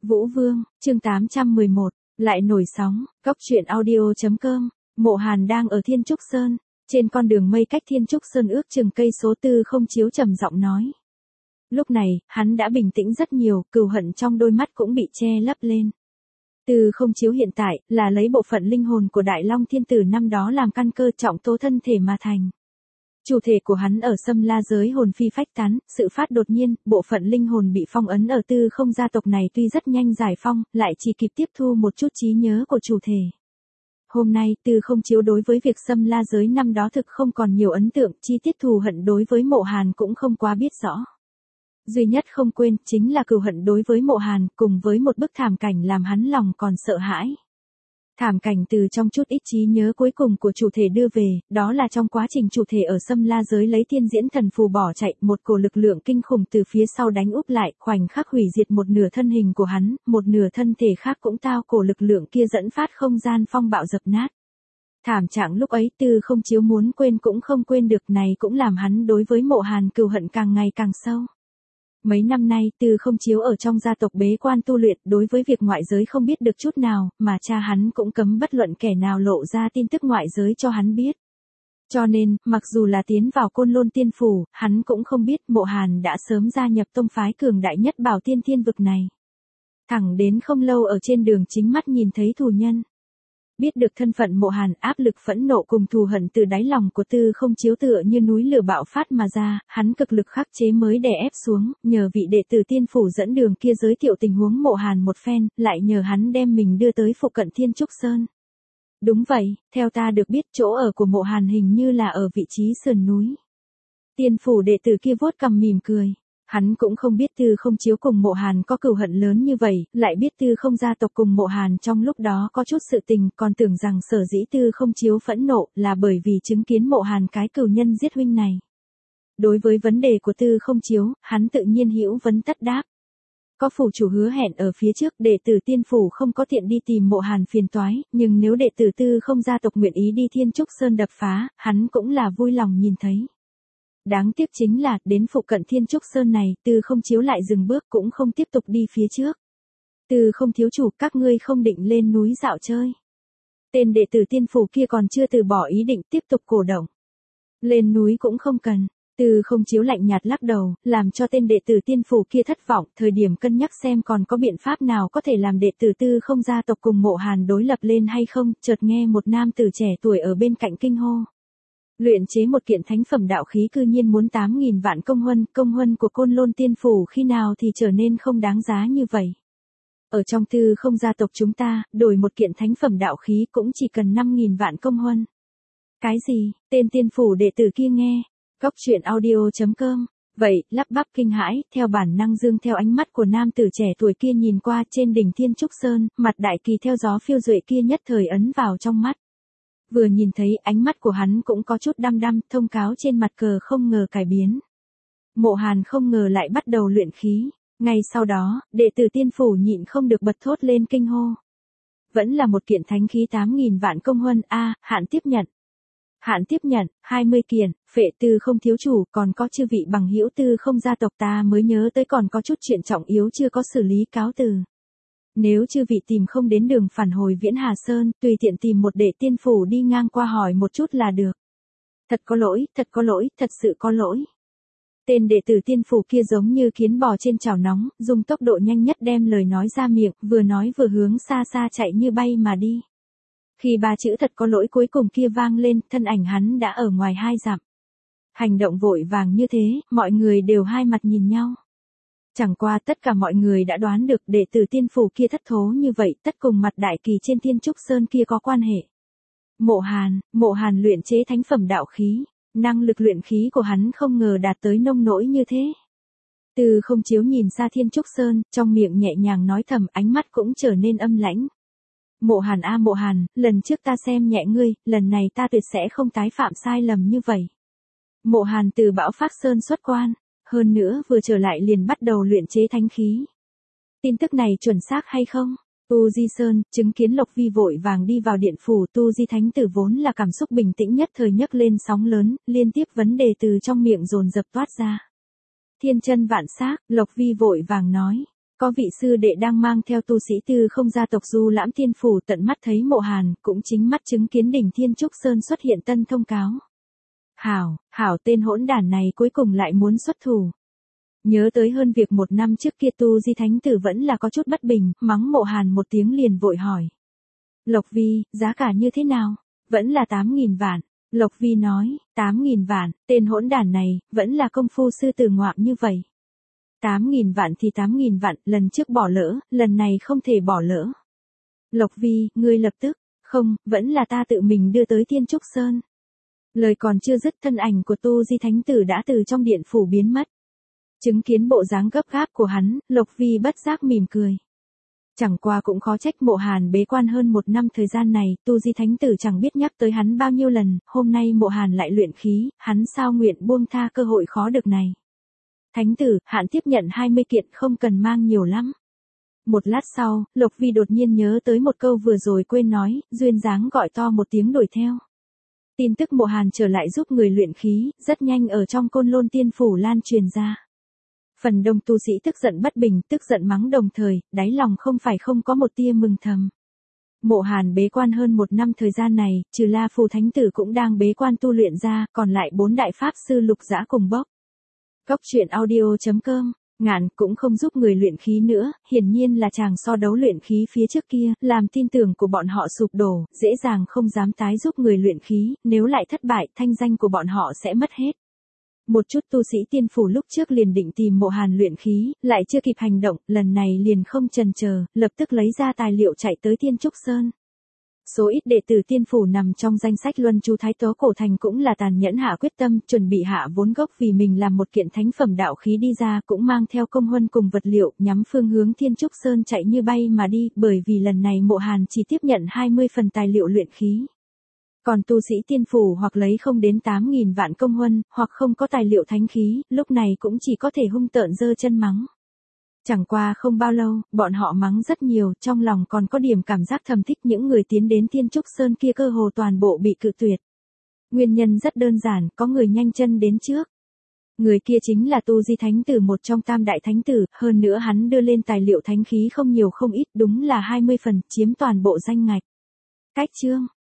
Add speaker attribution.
Speaker 1: Vũ Vương, chương 811, lại nổi sóng, góc truyện audio.com, Mộ Hàn đang ở Thiên Trúc Sơn, trên con đường mây cách Thiên Trúc Sơn ước chừng cây số Tư Không Chiếu trầm giọng nói. Lúc này, hắn đã bình tĩnh rất nhiều, cừu hận trong đôi mắt cũng bị che lấp lên. Tư Không Chiếu hiện tại, là lấy bộ phận linh hồn của Đại Long Thiên Tử năm đó làm căn cơ trọng tố thân thể mà thành. Chủ thể của hắn ở Xâm La giới hồn phi phách tán, sự phát đột nhiên, bộ phận linh hồn bị phong ấn ở Tư Không gia tộc này tuy rất nhanh giải phong, lại chỉ kịp tiếp thu một chút trí nhớ của chủ thể. Hôm nay, Tư Không Chiếu đối với việc Xâm La giới năm đó thực không còn nhiều ấn tượng, chi tiết thù hận đối với Mộ Hàn cũng không quá biết rõ. Duy nhất không quên, chính là cừu hận đối với Mộ Hàn, cùng với một bức thảm cảnh làm hắn lòng còn sợ hãi. Thảm cảnh từ trong chút ít trí nhớ cuối cùng của chủ thể đưa về, đó là trong quá trình chủ thể ở Xâm La giới lấy Thiên Diễn Thần Phù bỏ chạy, một cổ lực lượng kinh khủng từ phía sau đánh úp lại, khoảnh khắc hủy diệt một nửa thân hình của hắn, một nửa thân thể khác cũng tao cổ lực lượng kia dẫn phát không gian phong bạo dập nát. Thảm trạng lúc ấy Tư Không Chiếu muốn quên cũng không quên được, này cũng làm hắn đối với Mộ Hàn cừu hận càng ngày càng sâu. Mấy năm nay Tư Không Chiếu ở trong gia tộc bế quan tu luyện, đối với việc ngoại giới không biết được chút nào, mà cha hắn cũng cấm bất luận kẻ nào lộ ra tin tức ngoại giới cho hắn biết. Cho nên, mặc dù là tiến vào Côn Lôn Tiên Phủ, hắn cũng không biết Mộ Hàn đã sớm gia nhập tông phái cường đại nhất Bảo Tiên Thiên vực này. Thẳng đến không lâu ở trên đường chính mắt nhìn thấy thù nhân. Biết được thân phận Mộ Hàn, áp lực phẫn nộ cùng thù hận từ đáy lòng của Tư Không Chiếu tựa như núi lửa bạo phát mà ra, hắn cực lực khắc chế mới đè ép xuống, nhờ vị đệ tử Tiên Phủ dẫn đường kia giới thiệu tình huống Mộ Hàn một phen, lại nhờ hắn đem mình đưa tới phụ cận Thiên Trúc Sơn. Đúng vậy, theo ta được biết chỗ ở của Mộ Hàn hình như là ở vị trí sườn núi. Tiên Phủ đệ tử kia vuốt cằm mỉm cười. Hắn cũng không biết Tư Không Chiếu cùng Mộ Hàn có cừu hận lớn như vậy, lại biết Tư Không gia tộc cùng Mộ Hàn trong lúc đó có chút sự tình, còn tưởng rằng sở dĩ Tư Không Chiếu phẫn nộ là bởi vì chứng kiến Mộ Hàn cái cừu nhân giết huynh này. Đối với vấn đề của Tư Không Chiếu, hắn tự nhiên hữu vấn tất đáp. Có phủ chủ hứa hẹn ở phía trước, đệ tử Tiên Phủ không có tiện đi tìm Mộ Hàn phiền toái, nhưng nếu đệ tử Tư Không gia tộc nguyện ý đi Thiên Trúc Sơn đập phá, hắn cũng là vui lòng nhìn thấy. Đáng tiếc chính là, đến phụ cận Thiên Trúc Sơn này, Tư Không Chiếu lại dừng bước cũng không tiếp tục đi phía trước. Tư Không thiếu chủ, các ngươi không định lên núi dạo chơi. Tên đệ tử Tiên Phủ kia còn chưa từ bỏ ý định tiếp tục cổ động. Lên núi cũng không cần. Tư Không Chiếu lạnh nhạt lắc đầu, làm cho tên đệ tử Tiên Phủ kia thất vọng, thời điểm cân nhắc xem còn có biện pháp nào có thể làm đệ tử Tư Không gia tộc cùng Mộ Hàn đối lập lên hay không, chợt nghe một nam tử trẻ tuổi ở bên cạnh kinh hô. Luyện chế một kiện thánh phẩm đạo khí cư nhiên muốn 8.000 vạn công huân của Côn Lôn Tiên Phủ khi nào thì trở nên không đáng giá như vậy. Ở trong Tư Không gia tộc chúng ta, đổi một kiện thánh phẩm đạo khí cũng chỉ cần 5.000 vạn công huân. Cái gì? Tên Tiên Phủ đệ tử kia nghe. Góc truyện audio.com. Vậy, lắp bắp kinh hãi, theo bản năng dương theo ánh mắt của nam tử trẻ tuổi kia nhìn qua trên đỉnh Thiên Trúc Sơn, mặt đại kỳ theo gió phiêu duệ kia nhất thời ấn vào trong mắt. Vừa nhìn thấy ánh mắt của hắn cũng có chút đăm đăm, thông cáo trên mặt cờ không ngờ cải biến. Mộ Hàn không ngờ lại bắt đầu luyện khí. Ngay sau đó, đệ tử Tiên Phủ nhịn không được bật thốt lên kinh hô. Vẫn là một kiện thánh khí 8.000 vạn công huân, hạn tiếp nhận. Hạn tiếp nhận, 20 kiện, phệ Tư Không thiếu chủ, còn có chư vị bằng hữu Tư Không gia tộc ta mới nhớ tới còn có chút chuyện trọng yếu chưa có xử lý, cáo từ. Nếu chư vị tìm không đến đường phản hồi Viễn Hà Sơn, tùy tiện tìm một đệ Tiên Phủ đi ngang qua hỏi một chút là được. Thật có lỗi, thật sự có lỗi. Tên đệ tử Tiên Phủ kia giống như kiến bò trên chảo nóng, dùng tốc độ nhanh nhất đem lời nói ra miệng, vừa nói vừa hướng xa xa chạy như bay mà đi. Khi ba chữ thật có lỗi cuối cùng kia vang lên, thân ảnh hắn đã ở ngoài 2 dặm. Hành động vội vàng như thế, mọi người đều hai mặt nhìn nhau. Chẳng qua tất cả mọi người đã đoán được đệ tử Tiên Phủ kia thất thố như vậy, tất cùng mặt đại kỳ trên Thiên Trúc Sơn kia có quan hệ. Mộ Hàn luyện chế thánh phẩm đạo khí, năng lực luyện khí của hắn không ngờ đạt tới nông nỗi như thế. Tư Không Chiếu nhìn xa Thiên Trúc Sơn, trong miệng nhẹ nhàng nói thầm, ánh mắt cũng trở nên âm lãnh. Mộ Hàn, lần trước ta xem nhẹ ngươi, lần này ta tuyệt sẽ không tái phạm sai lầm như vậy. Mộ Hàn từ Bão Phác Sơn xuất quan. Hơn nữa vừa trở lại liền bắt đầu luyện chế thánh khí. Tin tức này chuẩn xác hay không? Tu Di Sơn, chứng kiến Lộc Vi vội vàng đi vào điện phủ. Tu Di Thánh Tử vốn là cảm xúc bình tĩnh nhất thời nhấc lên sóng lớn, liên tiếp vấn đề từ trong miệng dồn dập toát ra. Thiên chân vạn xác, Lộc Vi vội vàng nói. có vị sư đệ đang mang theo tu sĩ Tư Không gia tộc du lãm thiên phủ, tận mắt thấy Mộ Hàn, cũng chính mắt chứng kiến đỉnh Thiên Trúc Sơn xuất hiện tân thông cáo. Hảo tên hỗn đản này cuối cùng lại muốn xuất thủ. Nhớ tới hơn việc 1 năm trước kia Tu Di Thánh Tử vẫn là có chút bất bình, mắng Mộ Hàn một tiếng liền vội hỏi. Lộc Vi, giá cả như thế nào? Vẫn là 8.000 vạn. Lộc Vi nói, 8.000 vạn, tên hỗn đản này, vẫn là công phu sư tử ngoạm như vậy. 8.000 vạn thì 8.000 vạn, lần trước bỏ lỡ, lần này không thể bỏ lỡ. Lộc Vi, ngươi lập tức, không, vẫn là ta tự mình đưa tới Thiên Trúc Sơn. Lời còn chưa dứt, thân ảnh của Tu Di Thánh Tử đã từ trong điện phủ biến mất. Chứng kiến bộ dáng gấp gáp của hắn, Lộc Vi bất giác mỉm cười. Chẳng qua cũng khó trách Mộ Hàn bế quan hơn 1 năm thời gian này, Tu Di Thánh Tử chẳng biết nhắc tới hắn bao nhiêu lần, hôm nay Mộ Hàn lại luyện khí, hắn sao nguyện buông tha cơ hội khó được này. Thánh Tử, hạn tiếp nhận 20 kiện, không cần mang nhiều lắm. Một lát sau, Lộc Vi đột nhiên nhớ tới một câu vừa rồi quên nói, duyên dáng gọi to một tiếng đuổi theo. Tin tức Mộ Hàn trở lại giúp người luyện khí, rất nhanh ở trong Côn Lôn Tiên Phủ lan truyền ra. Phần đông tu sĩ tức giận bất bình, tức giận mắng đồng thời, đáy lòng không phải không có một tia mừng thầm. Mộ Hàn bế quan hơn 1 năm thời gian này, trừ La Phù Thánh Tử cũng đang bế quan tu luyện ra, còn lại 4 đại pháp sư lục dã cùng bốc. Cốc truyện audio.com, Ngạn cũng không giúp người luyện khí nữa, hiển nhiên là chàng so đấu luyện khí phía trước kia, làm tin tưởng của bọn họ sụp đổ, dễ dàng không dám tái giúp người luyện khí, nếu lại thất bại, thanh danh của bọn họ sẽ mất hết. Một chút tu sĩ tiên phủ lúc trước liền định tìm Mộ Hàn luyện khí, lại chưa kịp hành động, lần này liền không chần chờ, lập tức lấy ra tài liệu chạy tới Thiên Trúc Sơn. Số ít đệ tử tiên phủ nằm trong danh sách luân chú thái tố cổ thành cũng là tàn nhẫn hạ quyết tâm, chuẩn bị hạ vốn gốc vì mình làm một kiện thánh phẩm đạo khí đi ra, cũng mang theo công huân cùng vật liệu, nhắm phương hướng Thiên Trúc Sơn chạy như bay mà đi, bởi vì lần này Mộ Hàn chỉ tiếp nhận 20 phần tài liệu luyện khí. Còn tu sĩ tiên phủ hoặc lấy không đến 8.000 vạn công huân, hoặc không có tài liệu thánh khí, lúc này cũng chỉ có thể hung tợn giơ chân mắng. Chẳng qua không bao lâu, bọn họ mắng rất nhiều, trong lòng còn có điểm cảm giác thầm thích, những người tiến đến Thiên Trúc Sơn kia cơ hồ toàn bộ bị cự tuyệt. Nguyên nhân rất đơn giản, có người nhanh chân đến trước. Người kia chính là Tu Di Thánh Tử, một trong tam đại thánh tử, hơn nữa hắn đưa lên tài liệu thánh khí không nhiều không ít, đúng là 20 phần, chiếm toàn bộ danh ngạch. Cách chương